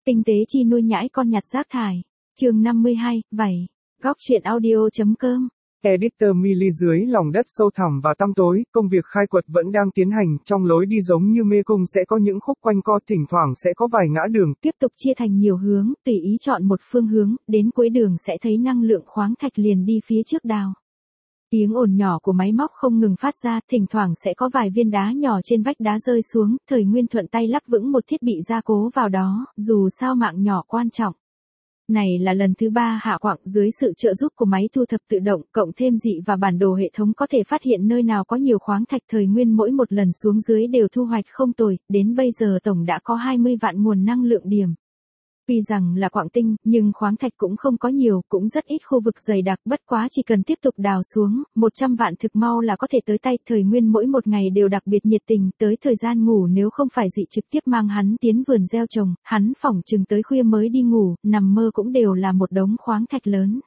Tinh tế chi nuôi nhãi con nhặt rác thải. Chương 52, vảy. Góc truyện audio.com. Editor Milly dưới lòng đất sâu thẳm và tăm tối, công việc khai quật vẫn đang tiến hành, trong lối đi giống như mê cung sẽ có những khúc quanh co, thỉnh thoảng sẽ có vài ngã đường. Tiếp tục chia thành nhiều hướng, tùy ý chọn một phương hướng, đến cuối đường sẽ thấy năng lượng khoáng thạch liền đi phía trước đào. Tiếng ồn nhỏ của máy móc không ngừng phát ra, thỉnh thoảng sẽ có vài viên đá nhỏ trên vách đá rơi xuống, Thời Nguyên thuận tay lắp vững một thiết bị gia cố vào đó, dù sao mạng nhỏ quan trọng. Này là lần thứ 3 hạ quặng dưới sự trợ giúp của máy thu thập tự động, cộng thêm dị và bản đồ hệ thống có thể phát hiện nơi nào có nhiều khoáng thạch. Thời Nguyên mỗi một lần xuống dưới đều thu hoạch không tồi, đến bây giờ tổng đã có 20 vạn nguồn năng lượng điểm. Tuy rằng là quặng tinh, nhưng khoáng thạch cũng không có nhiều, cũng rất ít khu vực dày đặc, bất quá chỉ cần tiếp tục đào xuống, 100 vạn thực mau là có thể tới tay. Thời Nguyên mỗi một ngày đều đặc biệt nhiệt tình, tới thời gian ngủ nếu không phải dị trực tiếp mang hắn tiến vườn gieo trồng, hắn phỏng chừng tới khuya mới đi ngủ, nằm mơ cũng đều là một đống khoáng thạch lớn.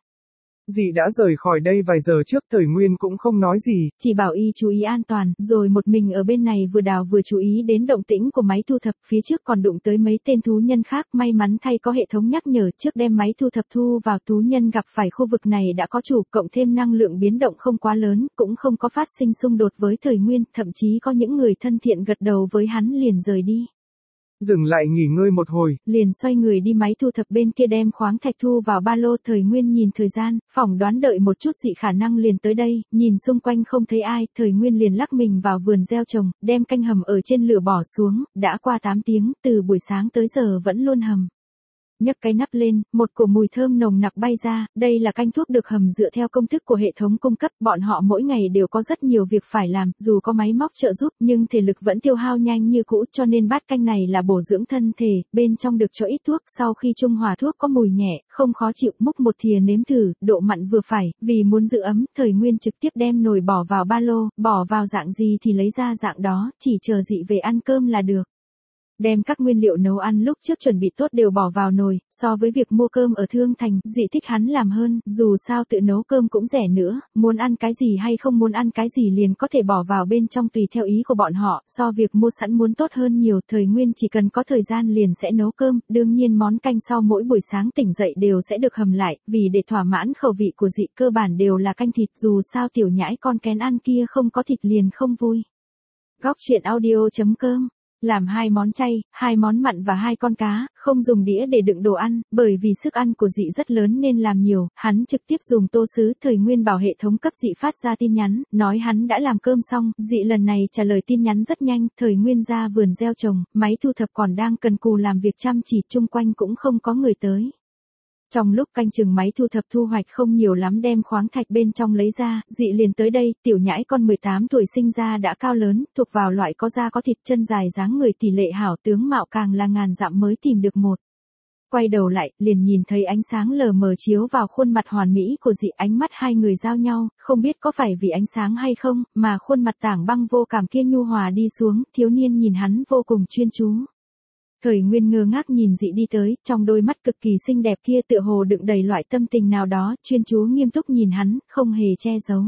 Dì đã rời khỏi đây vài giờ trước, Thời Nguyên cũng không nói gì, chỉ bảo y chú ý an toàn, rồi một mình ở bên này vừa đào vừa chú ý đến động tĩnh của máy thu thập, phía trước còn đụng tới mấy tên thú nhân khác, may mắn thay có hệ thống nhắc nhở trước đem máy thu thập thu vào. Thú nhân gặp phải khu vực này đã có chủ, cộng thêm năng lượng biến động không quá lớn, cũng không có phát sinh xung đột với Thời Nguyên, thậm chí có những người thân thiện gật đầu với hắn liền rời đi. Dừng lại nghỉ ngơi một hồi, liền xoay người đi máy thu thập bên kia đem khoáng thạch thu vào ba lô. Thời Nguyên nhìn thời gian, phỏng đoán đợi một chút dị khả năng liền tới đây, nhìn xung quanh không thấy ai, Thời Nguyên liền lắc mình vào vườn gieo trồng, đem canh hầm ở trên lửa bỏ xuống, đã qua 8 tiếng, từ buổi sáng tới giờ vẫn luôn hầm. Nhấc cái nắp lên, một cổ mùi thơm nồng nặc bay ra, đây là canh thuốc được hầm dựa theo công thức của hệ thống cung cấp, bọn họ mỗi ngày đều có rất nhiều việc phải làm, dù có máy móc trợ giúp nhưng thể lực vẫn tiêu hao nhanh như cũ, cho nên bát canh này là bổ dưỡng thân thể, bên trong được cho ít thuốc, sau khi trung hòa thuốc có mùi nhẹ, không khó chịu, múc một thìa nếm thử, độ mặn vừa phải, vì muốn giữ ấm, Thời Nguyên trực tiếp đem nồi bỏ vào ba lô, bỏ vào dạng gì thì lấy ra dạng đó, chỉ chờ dị về ăn cơm là được. Đem các nguyên liệu nấu ăn lúc trước chuẩn bị tốt đều bỏ vào nồi, so với việc mua cơm ở Thương Thành, dị thích hắn làm hơn, dù sao tự nấu cơm cũng rẻ nữa, muốn ăn cái gì hay không muốn ăn cái gì liền có thể bỏ vào bên trong tùy theo ý của bọn họ, so việc mua sẵn muốn tốt hơn nhiều. Thời Nguyên chỉ cần có thời gian liền sẽ nấu cơm, đương nhiên món canh sau mỗi buổi sáng tỉnh dậy đều sẽ được hầm lại, vì để thỏa mãn khẩu vị của dị cơ bản đều là canh thịt, dù sao tiểu nhãi con kén ăn kia không có thịt liền không vui. Góc truyện audio.com. Làm 2 món chay, 2 món mặn và 2 con cá, không dùng đĩa để đựng đồ ăn, bởi vì sức ăn của dị rất lớn nên làm nhiều, hắn trực tiếp dùng tô sứ. Thời Nguyên bảo hệ thống cấp dị phát ra tin nhắn, nói hắn đã làm cơm xong, dị lần này trả lời tin nhắn rất nhanh. Thời Nguyên ra vườn gieo trồng, máy thu thập còn đang cần cù làm việc chăm chỉ, chung quanh cũng không có người tới. Trong lúc canh chừng máy thu thập thu hoạch không nhiều lắm đem khoáng thạch bên trong lấy ra, dị liền tới đây, tiểu nhãi con 18 tuổi sinh ra đã cao lớn, thuộc vào loại có da có thịt, chân dài dáng người tỷ lệ hảo, tướng mạo càng là ngàn dặm mới tìm được một. Quay đầu lại, liền nhìn thấy ánh sáng lờ mờ chiếu vào khuôn mặt hoàn mỹ của dị, ánh mắt hai người giao nhau, không biết có phải vì ánh sáng hay không, mà khuôn mặt Tảng Băng vô cảm kia nhu hòa đi xuống, thiếu niên nhìn hắn vô cùng chuyên chú. Thời Nguyên ngơ ngác nhìn dị đi tới, trong đôi mắt cực kỳ xinh đẹp kia tựa hồ đựng đầy loại tâm tình nào đó, chuyên chú nghiêm túc nhìn hắn, không hề che giấu.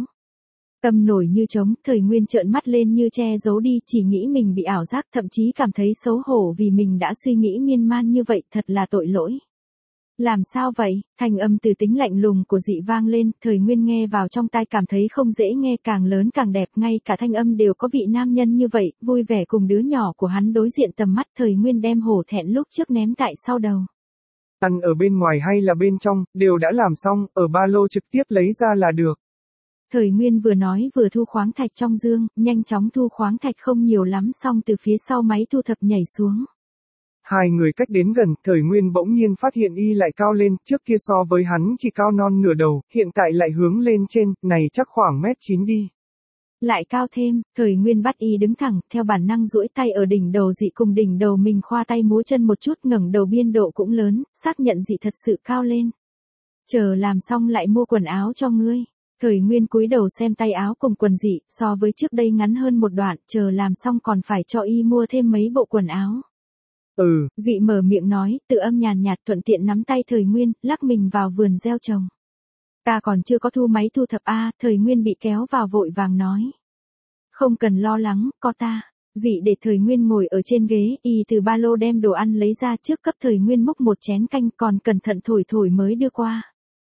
Tâm nổi như trống, Thời Nguyên trợn mắt lên như che giấu đi, chỉ nghĩ mình bị ảo giác, thậm chí cảm thấy xấu hổ vì mình đã suy nghĩ miên man như vậy, thật là tội lỗi. Làm sao vậy? Thanh âm từ tính lạnh lùng của dị vang lên, Thời Nguyên nghe vào trong tai cảm thấy không dễ nghe, càng lớn càng đẹp, ngay cả thanh âm đều có vị nam nhân như vậy, vui vẻ cùng đứa nhỏ của hắn đối diện tầm mắt. Thời Nguyên đem hổ thẹn lúc trước ném tại sau đầu. Ăn ở bên ngoài hay là bên trong, đều đã làm xong, ở ba lô trực tiếp lấy ra là được. Thời Nguyên vừa nói vừa thu khoáng thạch trong dương, nhanh chóng thu khoáng thạch không nhiều lắm, xong từ phía sau máy thu thập nhảy xuống. Hai người cách đến gần, Thời Nguyên bỗng nhiên phát hiện y lại cao lên, trước kia so với hắn chỉ cao non nửa đầu, hiện tại lại hướng lên trên, này chắc khoảng 1m9 đi. Lại cao thêm, Thời Nguyên bắt y đứng thẳng, theo bản năng duỗi tay ở đỉnh đầu dị cùng đỉnh đầu mình khoa tay múa chân một chút, ngẩng đầu biên độ cũng lớn, xác nhận dị thật sự cao lên. Chờ làm xong lại mua quần áo cho ngươi. Thời Nguyên cúi đầu xem tay áo cùng quần dị, so với trước đây ngắn hơn một đoạn, chờ làm xong còn phải cho y mua thêm mấy bộ quần áo. Dị mở miệng nói, tự âm nhàn nhạt thuận tiện nắm tay Thời Nguyên, lắc mình vào vườn gieo trồng. Ta còn chưa có thu máy thu thập a. Thời Nguyên bị kéo vào vội vàng nói. Không cần lo lắng, có ta. Dị để Thời Nguyên ngồi ở trên ghế, y từ ba lô đem đồ ăn lấy ra trước cấp Thời Nguyên múc một chén canh còn cẩn thận thổi thổi mới đưa qua.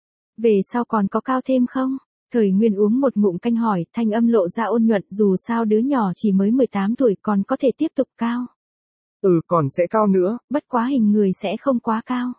Về sau còn có cao thêm không? Thời Nguyên uống một ngụm canh hỏi, thanh âm lộ ra ôn nhuận, dù sao đứa nhỏ chỉ mới 18 tuổi còn có thể tiếp tục cao. Còn sẽ cao nữa. Bất quá hình người sẽ không quá cao.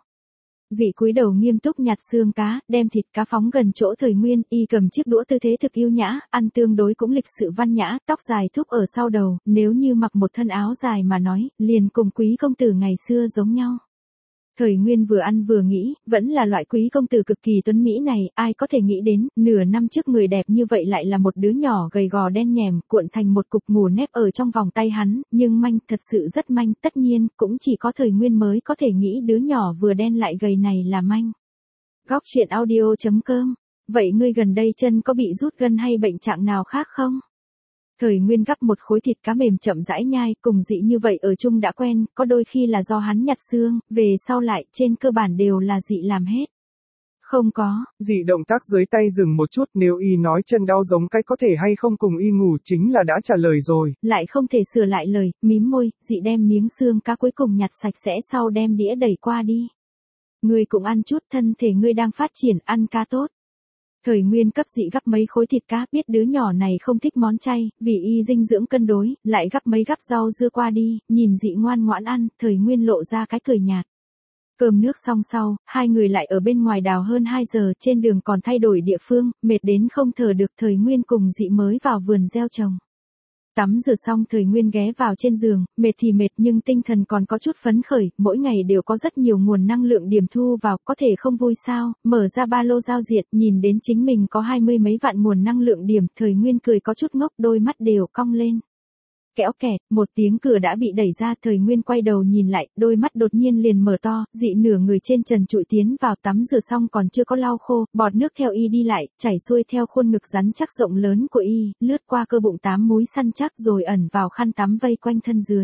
Dị cúi đầu nghiêm túc nhặt xương cá, đem thịt cá phóng gần chỗ Thời Nguyên, y cầm chiếc đũa tư thế thực yêu nhã, ăn tương đối cũng lịch sự văn nhã, tóc dài thúc ở sau đầu, nếu như mặc một thân áo dài mà nói, liền cùng quý công tử ngày xưa giống nhau. Thời Nguyên vừa ăn vừa nghĩ, vẫn là loại quý công tử cực kỳ tuấn mỹ này, ai có thể nghĩ đến, nửa năm trước người đẹp như vậy lại là một đứa nhỏ gầy gò đen nhèm, cuộn thành một cục ngủ nếp ở trong vòng tay hắn, nhưng manh, thật sự rất manh, tất nhiên, cũng chỉ có Thời Nguyên mới có thể nghĩ đứa nhỏ vừa đen lại gầy này là manh. Góc truyện audio.com. Vậy ngươi gần đây chân có bị rút gân hay bệnh trạng nào khác không? Thời Nguyên gắp một khối thịt cá mềm chậm rãi nhai, cùng Dị như vậy ở chung đã quen, có đôi khi là do hắn nhặt xương, về sau lại, trên cơ bản đều là Dị làm hết. Không có. Dị động tác dưới tay dừng một chút, nếu y nói chân đau giống cái có thể hay không cùng y ngủ chính là đã trả lời rồi. Lại không thể sửa lại lời, mím môi, Dị đem miếng xương cá cuối cùng nhặt sạch sẽ sau đem đĩa đẩy qua đi. Ngươi cũng ăn chút, thân thể ngươi đang phát triển, ăn cá tốt. Thời Nguyên cấp Dị gắp mấy khối thịt cá, biết đứa nhỏ này không thích món chay, vì y dinh dưỡng cân đối, lại gắp mấy gắp rau dưa qua đi, nhìn Dị ngoan ngoãn ăn, Thời Nguyên lộ ra cái cười nhạt. Cơm nước xong sau, hai người lại ở bên ngoài đào hơn 2 giờ, trên đường còn thay đổi địa phương, mệt đến không thở được, Thời Nguyên cùng Dị mới vào vườn gieo trồng. Tắm rửa xong Thời Nguyên ghé vào trên giường, mệt thì mệt nhưng tinh thần còn có chút phấn khởi, mỗi ngày đều có rất nhiều nguồn năng lượng điểm thu vào, có thể không vui sao, mở ra ba lô giao diệt, nhìn đến chính mình có 20 mấy vạn nguồn năng lượng điểm, Thời Nguyên cười có chút ngốc, đôi mắt đều cong lên. Kéo kẹt, một tiếng cửa đã bị đẩy ra, Thời Nguyên quay đầu nhìn lại, đôi mắt đột nhiên liền mở to, Dị nửa người trên trần trụi tiến vào, tắm rửa xong còn chưa có lau khô, bọt nước theo y đi lại, chảy xuôi theo khuôn ngực rắn chắc rộng lớn của y, lướt qua cơ bụng 8 múi săn chắc rồi ẩn vào khăn tắm vây quanh thân dưới.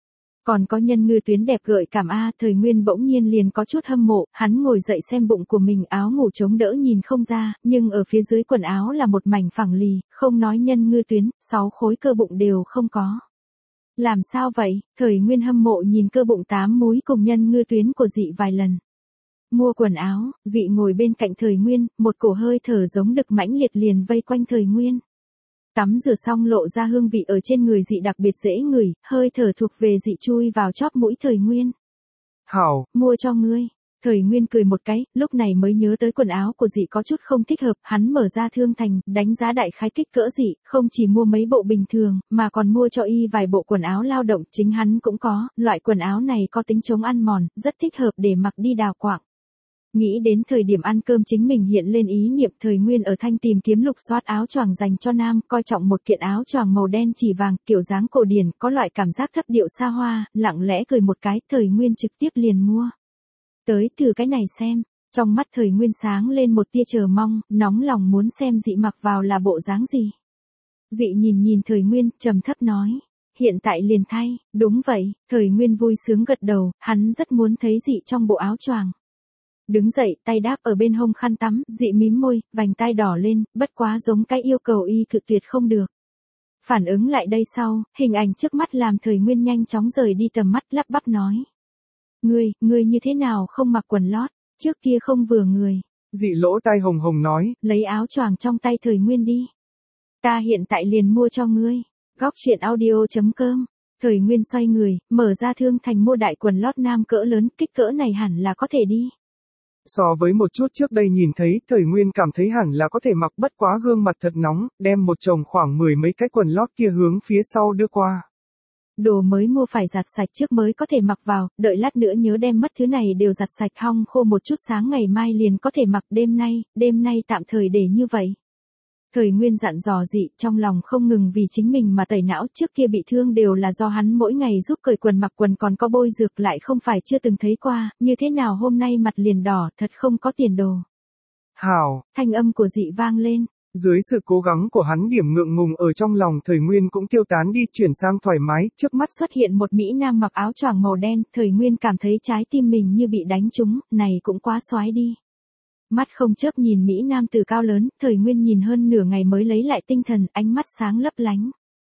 Còn có nhân ngư tuyến đẹp gợi cảm Thời Nguyên bỗng nhiên liền có chút hâm mộ, hắn ngồi dậy xem bụng của mình, áo ngủ chống đỡ nhìn không ra, nhưng ở phía dưới quần áo là một mảnh phẳng lì, không nói nhân ngư tuyến, 6 khối cơ bụng đều không có. Làm sao vậy? Thời Nguyên hâm mộ nhìn cơ bụng 8 múi cùng nhân ngư tuyến của Dị vài lần. Mua quần áo, Dị ngồi bên cạnh Thời Nguyên, một cổ hơi thở giống đực mãnh liệt liền vây quanh Thời Nguyên. Tắm rửa xong lộ ra hương vị ở trên người Dị đặc biệt dễ ngửi, hơi thở thuộc về Dị chui vào chóp mũi Thời Nguyên. Hảo, mua cho ngươi. Thời Nguyên cười một cái, lúc này mới nhớ tới quần áo của Dị có chút không thích hợp, hắn mở ra thương thành, đánh giá đại khái kích cỡ Dị, không chỉ mua mấy bộ bình thường, mà còn mua cho y vài bộ quần áo lao động, chính hắn cũng có, loại quần áo này có tính chống ăn mòn, rất thích hợp để mặc đi đào quạng. Nghĩ đến thời điểm ăn cơm chính mình hiện lên ý niệm, Thời Nguyên ở thanh tìm kiếm lục soát áo choàng dành cho nam, coi trọng một kiện áo choàng màu đen chỉ vàng, kiểu dáng cổ điển, có loại cảm giác thấp điệu xa hoa, lặng lẽ cười một cái, Thời Nguyên trực tiếp liền mua. Tới thử cái này xem, trong mắt Thời Nguyên sáng lên một tia chờ mong, nóng lòng muốn xem Dị mặc vào là bộ dáng gì. Dị nhìn Thời Nguyên, trầm thấp nói, hiện tại liền thay, đúng vậy, Thời Nguyên vui sướng gật đầu, hắn rất muốn thấy Dị trong bộ áo choàng. Đứng dậy, tay đáp ở bên hông khăn tắm, Dị mím môi, vành tai đỏ lên, bất quá giống cái yêu cầu y cự tuyệt không được. Phản ứng lại đây sau, hình ảnh trước mắt làm Thời Nguyên nhanh chóng rời đi tầm mắt, lắp bắp nói. Ngươi như thế nào không mặc quần lót, trước kia không vừa người. Dị lỗ tai hồng hồng nói. Lấy áo choàng trong tay Thời Nguyên đi. Ta hiện tại liền mua cho ngươi. Góc truyện audio.com. Thời Nguyên xoay người, mở ra thương thành mua đại quần lót nam cỡ lớn, kích cỡ này hẳn là có thể đi. So với một chút trước đây nhìn thấy, Thời Nguyên cảm thấy hẳn là có thể mặc, bất quá gương mặt thật nóng, đem một chồng khoảng 10 mấy cái quần lót kia hướng phía sau đưa qua. Đồ mới mua phải giặt sạch trước mới có thể mặc vào, đợi lát nữa nhớ đem mất thứ này đều giặt sạch hong khô một chút, sáng ngày mai liền có thể mặc, đêm nay tạm thời để như vậy. Thời Nguyên dặn dò Dị, trong lòng không ngừng vì chính mình mà tẩy não, trước kia bị thương đều là do hắn mỗi ngày giúp cởi quần mặc quần, còn có bôi dược lại không phải chưa từng thấy qua, như thế nào hôm nay mặt liền đỏ, thật không có tiền đồ. Hảo, thanh âm của Dị vang lên. Dưới sự cố gắng của hắn, điểm ngượng ngùng ở trong lòng Thời Nguyên cũng tiêu tán đi, chuyển sang thoải mái, trước mắt xuất hiện một mỹ nam mặc áo choàng màu đen, Thời Nguyên cảm thấy trái tim mình như bị đánh trúng, này cũng quá xoái đi. Mắt không chớp nhìn mỹ nam từ cao lớn, Thời Nguyên nhìn hơn nửa ngày mới lấy lại tinh thần, ánh mắt sáng lấp lánh.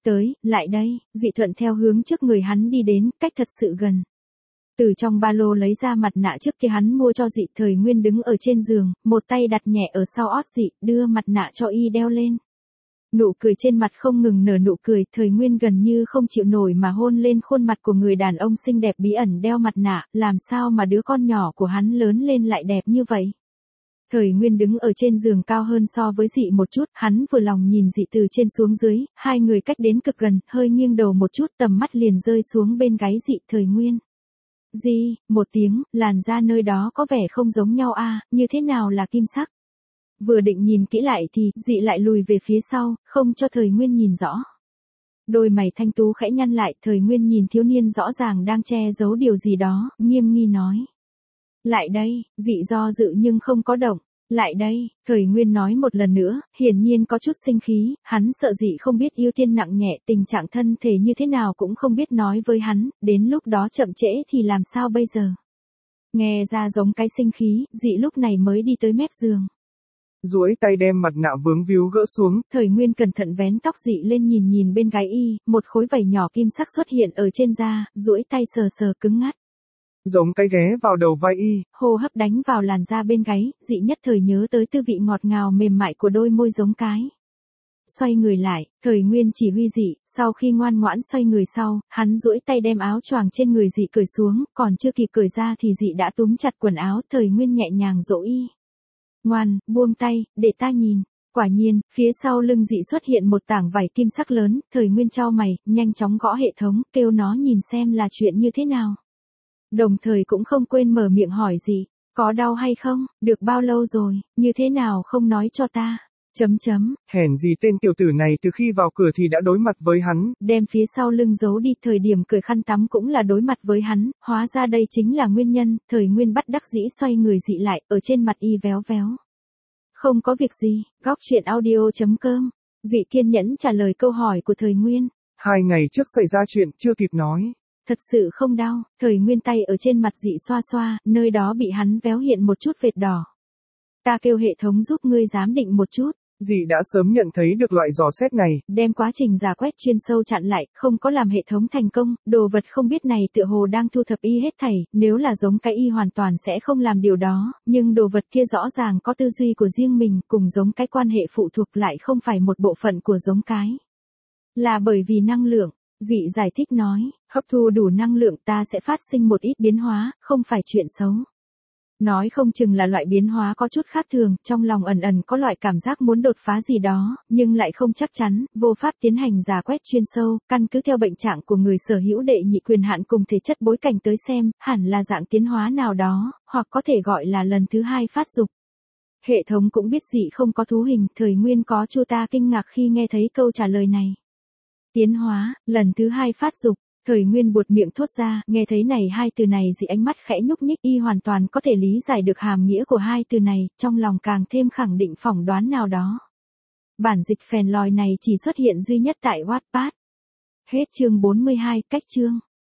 Tới, lại đây, dị thuận theo hướng trước người hắn đi đến, cách thật sự gần. Từ trong ba lô lấy ra mặt nạ trước kia hắn mua cho dị, Thời Nguyên đứng ở trên giường, một tay đặt nhẹ ở sau ót dị, đưa mặt nạ cho y đeo lên. Nụ cười trên mặt không ngừng nở nụ cười, Thời Nguyên gần như không chịu nổi mà hôn lên khuôn mặt của người đàn ông xinh đẹp bí ẩn đeo mặt nạ, làm sao mà đứa con nhỏ của hắn lớn lên lại đẹp như vậy. Thời Nguyên đứng ở trên giường cao hơn so với dị một chút, hắn vừa lòng nhìn dị từ trên xuống dưới, hai người cách đến cực gần, hơi nghiêng đầu một chút, tầm mắt liền rơi xuống bên gáy dị. Thời Nguyên. Gì, một tiếng, làn da nơi đó có vẻ không giống nhau a, như thế nào là kim sắc. Vừa định nhìn kỹ lại thì, dị lại lùi về phía sau, không cho Thời Nguyên nhìn rõ. Đôi mày thanh tú khẽ nhăn lại, Thời Nguyên nhìn thiếu niên rõ ràng đang che giấu điều gì đó, nghiêm nghi nói. Lại đây, dị do dự nhưng không có động. Lại đây, Thời Nguyên nói một lần nữa, hiển nhiên có chút sinh khí, hắn sợ dị không biết ưu tiên nặng nhẹ, tình trạng thân thể như thế nào cũng không biết nói với hắn, đến lúc đó chậm trễ thì làm sao bây giờ. Nghe ra giống cái sinh khí, dị lúc này mới đi tới mép giường. Duỗi tay đem mặt nạ vướng víu gỡ xuống. Thời Nguyên cẩn thận vén tóc dị lên nhìn bên gáy y, một khối vảy nhỏ kim sắc xuất hiện ở trên da, duỗi tay sờ sờ cứng ngắt. Giống cái ghé vào đầu vai y. Hô hấp đánh vào làn da bên gáy, dị nhất thời nhớ tới tư vị ngọt ngào mềm mại của đôi môi giống cái. Xoay người lại, Thời Nguyên chỉ huy dị, sau khi ngoan ngoãn xoay người sau, hắn duỗi tay đem áo choàng trên người dị cởi xuống, còn chưa kịp cởi ra thì dị đã túm chặt quần áo, Thời Nguyên nhẹ nhàng dỗ y. Ngoan, buông tay, để ta nhìn. Quả nhiên, phía sau lưng dị xuất hiện một tảng vải kim sắc lớn, Thời Nguyên chau mày, nhanh chóng gõ hệ thống, kêu nó nhìn xem là chuyện như thế nào. Đồng thời cũng không quên mở miệng hỏi dị, có đau hay không, được bao lâu rồi, như thế nào không nói cho ta. Hèn gì tên tiểu tử này từ khi vào cửa thì đã đối mặt với hắn. Đem phía sau lưng giấu đi, thời điểm cởi khăn tắm cũng là đối mặt với hắn, hóa ra đây chính là nguyên nhân, Thời Nguyên bắt đắc dĩ xoay người dị lại, ở trên mặt y véo véo. Không có việc gì, góc chuyện audio.com. Dị kiên nhẫn trả lời câu hỏi của Thời Nguyên. 2 ngày trước xảy ra chuyện, chưa kịp nói. Thật sự không đau, Thời Nguyên tay ở trên mặt dị xoa xoa, nơi đó bị hắn véo hiện một chút vệt đỏ. Ta kêu hệ thống giúp ngươi giám định một chút. Dị đã sớm nhận thấy được loại dò xét này. Đem quá trình giả quét chuyên sâu chặn lại, không có làm hệ thống thành công, đồ vật không biết này tựa hồ đang thu thập y hết thảy, nếu là giống cái y hoàn toàn sẽ không làm điều đó, nhưng đồ vật kia rõ ràng có tư duy của riêng mình, cùng giống cái quan hệ phụ thuộc lại không phải một bộ phận của giống cái. Là bởi vì năng lượng, dị giải thích nói, hấp thu đủ năng lượng ta sẽ phát sinh một ít biến hóa, không phải chuyện xấu. Nói không chừng là loại biến hóa có chút khác thường, trong lòng ẩn ẩn có loại cảm giác muốn đột phá gì đó, nhưng lại không chắc chắn, vô pháp tiến hành giả quét chuyên sâu, căn cứ theo bệnh trạng của người sở hữu đệ nhị quyền hạn cùng thể chất bối cảnh tới xem, hẳn là dạng tiến hóa nào đó, hoặc có thể gọi là lần thứ 2 phát dục. Hệ thống cũng biết dị không có thú hình, Thời Nguyên có chua ta kinh ngạc khi nghe thấy câu trả lời này. Tiến hóa, lần thứ 2 phát dục. Thời Nguyên buột miệng thốt ra, nghe thấy này hai từ này dị ánh mắt khẽ nhúc nhích, y hoàn toàn có thể lý giải được hàm nghĩa của hai từ này, trong lòng càng thêm khẳng định phỏng đoán nào đó. Bản dịch phèn lòi này chỉ xuất hiện duy nhất tại Wattpad. Hết chương 42, cách chương.